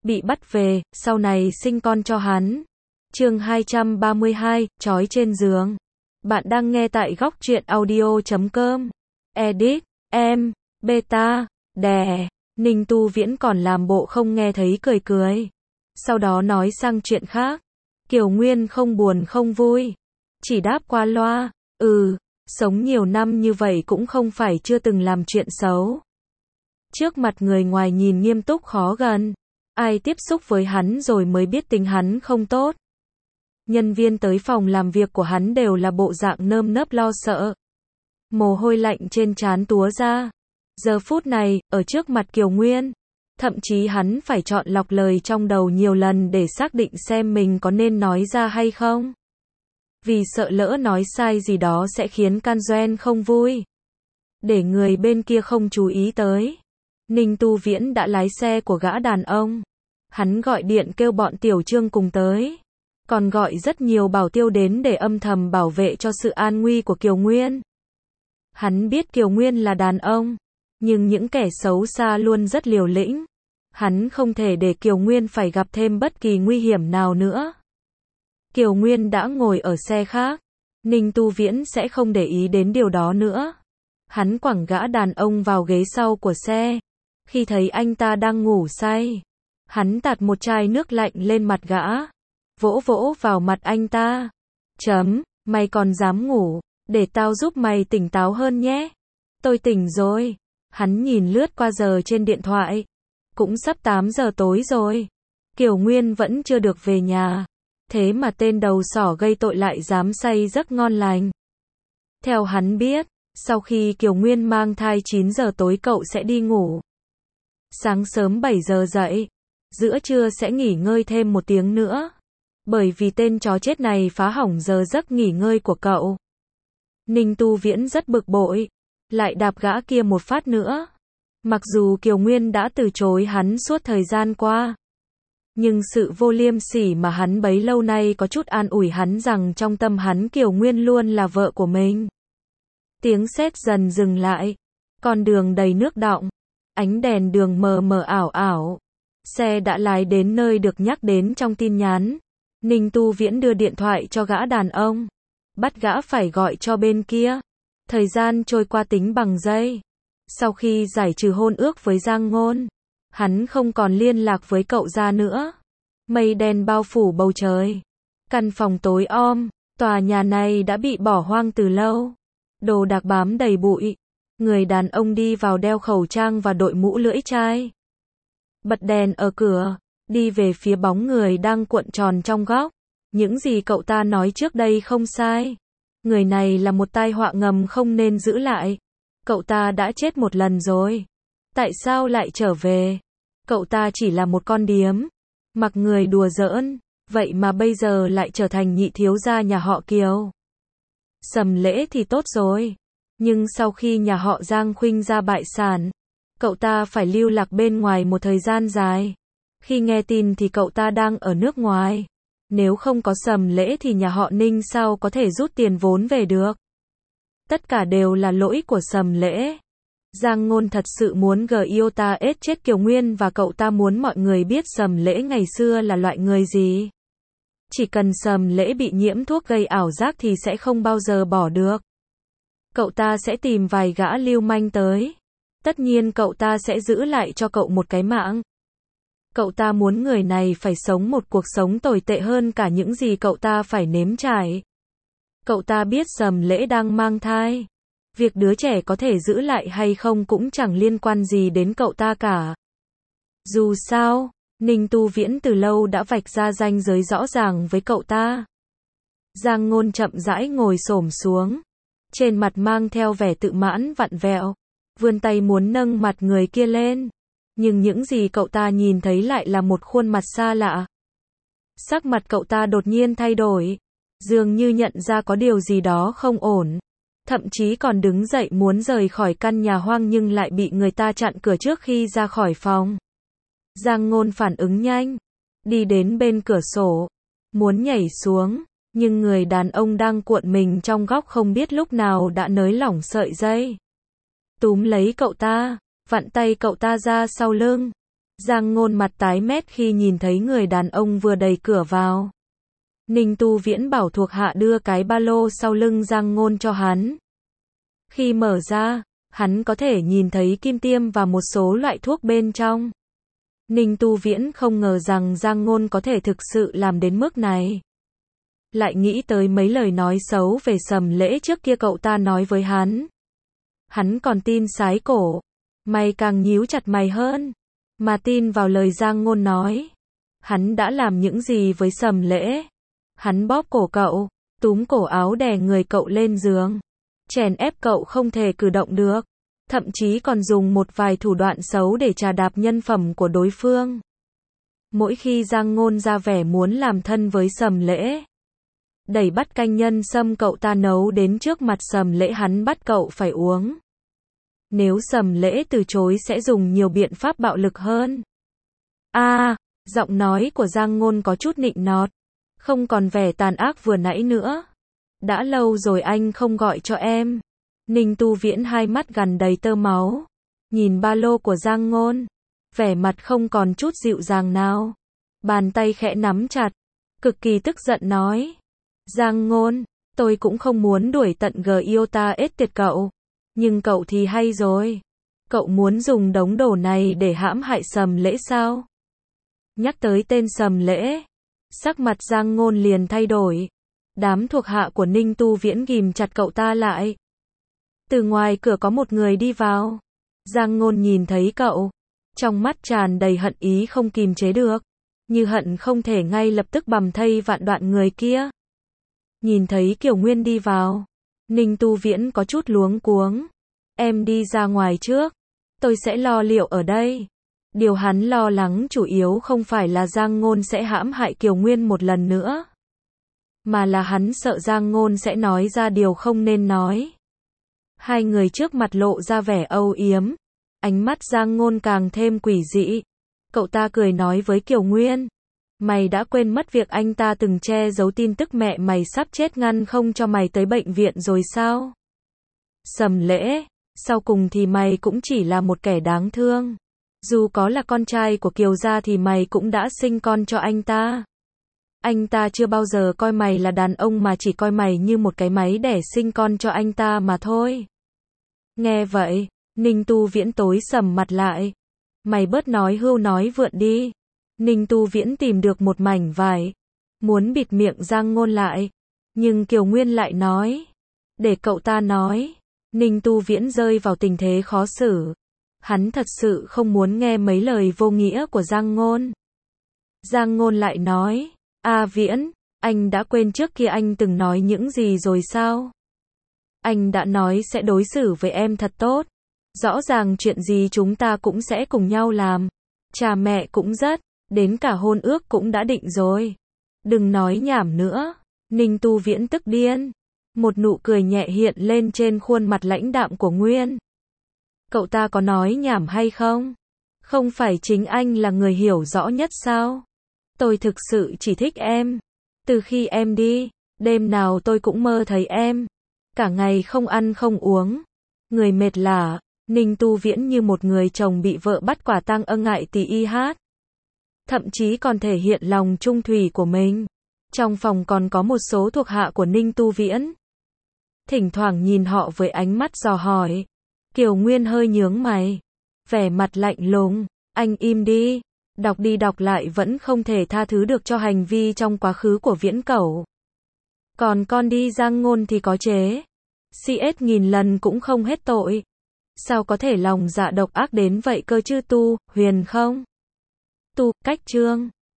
bị bắt về, sau này sinh con cho hắn. Chương 232, trói trên giường. Bạn đang nghe tại góc truyện audio.com. Edit, em, beta, đè. Ninh Tu Viễn còn làm bộ không nghe thấy cười cười. Sau đó nói sang chuyện khác. Kiều Nguyên không buồn không vui. Chỉ đáp qua loa, sống nhiều năm như vậy cũng không phải chưa từng làm chuyện xấu. Trước mặt người ngoài nhìn nghiêm túc khó gần. Ai tiếp xúc với hắn rồi mới biết tính hắn không tốt. Nhân viên tới phòng làm việc của hắn đều là bộ dạng nơm nớp lo sợ. Mồ hôi lạnh trên trán túa ra. Giờ phút này, ở trước mặt Kiều Nguyên, thậm chí hắn phải chọn lọc lời trong đầu nhiều lần để xác định xem mình có nên nói ra hay không. Vì sợ lỡ nói sai gì đó sẽ khiến Can Doen không vui. Để người bên kia không chú ý tới. Ninh Tu Viễn đã lái xe của gã đàn ông. Hắn gọi điện kêu bọn Tiểu Trương cùng tới. Còn gọi rất nhiều bảo tiêu đến để âm thầm bảo vệ cho sự an nguy của Kiều Nguyên. Hắn biết Kiều Nguyên là đàn ông. Nhưng những kẻ xấu xa luôn rất liều lĩnh. Hắn không thể để Kiều Nguyên phải gặp thêm bất kỳ nguy hiểm nào nữa. Kiều Nguyên đã ngồi ở xe khác. Ninh Tu Viễn sẽ không để ý đến điều đó nữa. Hắn quẳng gã đàn ông vào ghế sau của xe. Khi thấy anh ta đang ngủ say, hắn tạt một chai nước lạnh lên mặt gã. Vỗ vỗ vào mặt anh ta. Mày còn dám ngủ, để tao giúp mày tỉnh táo hơn nhé. Tôi tỉnh rồi. Hắn nhìn lướt qua giờ trên điện thoại. Cũng sắp 8 giờ tối rồi. Kiều Nguyên vẫn chưa được về nhà. Thế mà tên đầu sỏ gây tội lại dám say giấc ngon lành. Theo hắn biết, sau khi Kiều Nguyên mang thai 9 giờ tối cậu sẽ đi ngủ. Sáng sớm 7 giờ dậy. Giữa trưa sẽ nghỉ ngơi thêm 1 tiếng nữa. Bởi vì tên chó chết này phá hỏng giờ giấc nghỉ ngơi của cậu. Ninh Tu Viễn rất bực bội. Lại đạp gã kia một phát nữa. Mặc dù Kiều Nguyên đã từ chối hắn suốt thời gian qua. Nhưng sự vô liêm sỉ mà hắn bấy lâu nay có chút an ủi hắn rằng trong tâm hắn Kiều Nguyên luôn là vợ của mình. Tiếng sét dần dừng lại. Con đường đầy nước đọng. Ánh đèn đường mờ mờ ảo ảo. Xe đã lái đến nơi được nhắc đến trong tin nhắn. Ninh Tu Viễn đưa điện thoại cho gã đàn ông. Bắt gã phải gọi cho bên kia. Thời gian trôi qua tính bằng giây. Sau khi giải trừ hôn ước với Giang Ngôn, hắn không còn liên lạc với cậu ra nữa. Mây đen bao phủ bầu trời. Căn phòng tối om. Tòa nhà này đã bị bỏ hoang từ lâu. Đồ đạc bám đầy bụi. Người đàn ông đi vào đeo khẩu trang và đội mũ lưỡi chai. Bật đèn ở cửa. Đi về phía bóng người đang cuộn tròn trong góc. Những gì cậu ta nói trước đây không sai. Người này là một tai họa ngầm không nên giữ lại. Cậu ta đã chết 1 lần rồi. Tại sao lại trở về? Cậu ta chỉ là một con điếm. Mặc người đùa giỡn. Vậy mà bây giờ lại trở thành nhị thiếu gia nhà họ Kiều. Sầm Lễ thì tốt rồi. Nhưng sau khi nhà họ Giang Khuynh ra bại sản, cậu ta phải lưu lạc bên ngoài một thời gian dài. Khi nghe tin thì cậu ta đang ở nước ngoài. Nếu không có Sầm Lễ thì nhà họ Ninh sao có thể rút tiền vốn về được. Tất cả đều là lỗi của Sầm Lễ. Giang Ngôn thật sự muốn Giota ết chết Kiều Nguyên và cậu ta muốn mọi người biết Sầm Lễ ngày xưa là loại người gì. Chỉ cần Sầm Lễ bị nhiễm thuốc gây ảo giác thì sẽ không bao giờ bỏ được. Cậu ta sẽ tìm vài gã lưu manh tới. Tất nhiên cậu ta sẽ giữ lại cho cậu một cái mạng. Cậu ta muốn người này phải sống một cuộc sống tồi tệ hơn cả những gì cậu ta phải nếm trải. Cậu ta biết Sầm Lễ đang mang thai. Việc đứa trẻ có thể giữ lại hay không cũng chẳng liên quan gì đến cậu ta cả. Dù sao, Ninh Tu Viễn từ lâu đã vạch ra ranh giới rõ ràng với cậu ta. Giang Ngôn chậm rãi ngồi xổm xuống. Trên mặt mang theo vẻ tự mãn vặn vẹo. Vươn tay muốn nâng mặt người kia lên. Nhưng những gì cậu ta nhìn thấy lại là một khuôn mặt xa lạ. Sắc mặt cậu ta đột nhiên thay đổi. Dường như nhận ra có điều gì đó không ổn. Thậm chí còn đứng dậy muốn rời khỏi căn nhà hoang nhưng lại bị người ta chặn cửa trước khi ra khỏi phòng. Giang Ngôn phản ứng nhanh. Đi đến bên cửa sổ. Muốn nhảy xuống. Nhưng người đàn ông đang cuộn mình trong góc không biết lúc nào đã nới lỏng sợi dây. Túm lấy cậu ta. Vặn tay cậu ta ra sau lưng. Giang Ngôn mặt tái mét khi nhìn thấy người đàn ông vừa đẩy cửa vào. Ninh Tu Viễn bảo thuộc hạ đưa cái ba lô sau lưng Giang Ngôn cho hắn. Khi mở ra, hắn có thể nhìn thấy kim tiêm và một số loại thuốc bên trong. Ninh Tu Viễn không ngờ rằng Giang Ngôn có thể thực sự làm đến mức này. Lại nghĩ tới mấy lời nói xấu về Sầm Lễ trước kia cậu ta nói với hắn. Hắn còn tin sái cổ. Mày càng nhíu chặt mày hơn. Mà tin vào lời Giang Ngôn nói. Hắn đã làm những gì với Sầm Lễ? Hắn bóp cổ cậu, túm cổ áo đè người cậu lên giường. Chèn ép cậu không thể cử động được. Thậm chí còn dùng một vài thủ đoạn xấu để trà đạp nhân phẩm của đối phương. Mỗi khi Giang Ngôn ra vẻ muốn làm thân với Sầm Lễ, đẩy bát canh nhân sâm cậu ta nấu đến trước mặt Sầm Lễ, hắn bắt cậu phải uống. Nếu Sầm Lễ từ chối sẽ dùng nhiều biện pháp bạo lực hơn. Giọng nói của Giang Ngôn có chút nịnh nọt, không còn vẻ tàn ác vừa nãy nữa. Đã lâu rồi anh không gọi cho em. Ninh Tu Viễn hai mắt gần đầy tơ máu, nhìn ba lô của Giang Ngôn, vẻ mặt không còn chút dịu dàng nào. Bàn tay khẽ nắm chặt, cực kỳ tức giận nói. Giang Ngôn, tôi cũng không muốn đuổi tận Giota tiệt cậu. Nhưng cậu thì hay rồi. Cậu muốn dùng đống đồ này để hãm hại Sầm Lễ sao? Nhắc tới tên Sầm Lễ, sắc mặt Giang Ngôn liền thay đổi. Đám thuộc hạ của Ninh Tu Viễn ghìm chặt cậu ta lại. Từ ngoài cửa có một người đi vào. Giang Ngôn nhìn thấy cậu, trong mắt tràn đầy hận ý không kìm chế được, như hận không thể ngay lập tức bầm thây vạn đoạn người kia. Nhìn thấy Kiều Nguyên đi vào, Ninh Tu Viễn có chút luống cuống. Em đi ra ngoài trước, tôi sẽ lo liệu ở đây. Điều hắn lo lắng chủ yếu không phải là Giang Ngôn sẽ hãm hại Kiều Nguyên một lần nữa, mà là hắn sợ Giang Ngôn sẽ nói ra điều không nên nói. Hai người trước mặt lộ ra vẻ âu yếm, ánh mắt Giang Ngôn càng thêm quỷ dị. Cậu ta cười nói với Kiều Nguyên, mày đã quên mất việc anh ta từng che giấu tin tức mẹ mày sắp chết ngăn không cho mày tới bệnh viện rồi sao? Sầm Lễ, sau cùng thì mày cũng chỉ là một kẻ đáng thương. Dù có là con trai của Kiều gia thì mày cũng đã sinh con cho anh ta. Anh ta chưa bao giờ coi mày là đàn ông mà chỉ coi mày như một cái máy để sinh con cho anh ta mà thôi. Nghe vậy, Ninh Tu Viễn tối sầm mặt lại. Mày bớt nói hưu nói vượn đi. Ninh Tu Viễn tìm được một mảnh vải, muốn bịt miệng Giang Ngôn lại. Nhưng Kiều Nguyên lại nói, để cậu ta nói. Ninh Tu Viễn rơi vào tình thế khó xử. Hắn thật sự không muốn nghe mấy lời vô nghĩa của Giang Ngôn. Giang Ngôn lại nói, Viễn, anh đã quên trước kia anh từng nói những gì rồi sao? Anh đã nói sẽ đối xử với em thật tốt. Rõ ràng chuyện gì chúng ta cũng sẽ cùng nhau làm. Cha mẹ cũng rất, đến cả hôn ước cũng đã định rồi. Đừng nói nhảm nữa. Ninh Tu Viễn tức điên. Một nụ cười nhẹ hiện lên trên khuôn mặt lãnh đạm của Nguyên. Cậu ta có nói nhảm hay không? Không phải chính anh là người hiểu rõ nhất sao? Tôi thực sự chỉ thích em. Từ khi em đi, đêm nào tôi cũng mơ thấy em. Cả ngày không ăn không uống. Người mệt lả. Ninh Tu Viễn như một người chồng bị vợ bắt quả tang ngại tỳ y hát. Thậm chí còn thể hiện lòng trung thủy của mình. Trong phòng còn có một số thuộc hạ của Ninh Tu Viễn. Thỉnh thoảng nhìn họ với ánh mắt dò hỏi. Kiều Nguyên hơi nhướng mày. Vẻ mặt lạnh lùng. Anh im đi. Đọc đi đọc lại vẫn không thể tha thứ được cho hành vi trong quá khứ của Viễn Cẩu. Còn con đi Giang Ngôn thì có chế. CS nghìn lần cũng không hết tội. Sao có thể lòng dạ độc ác đến vậy cơ chứ Tu, Huyền không? Tu, cách chương.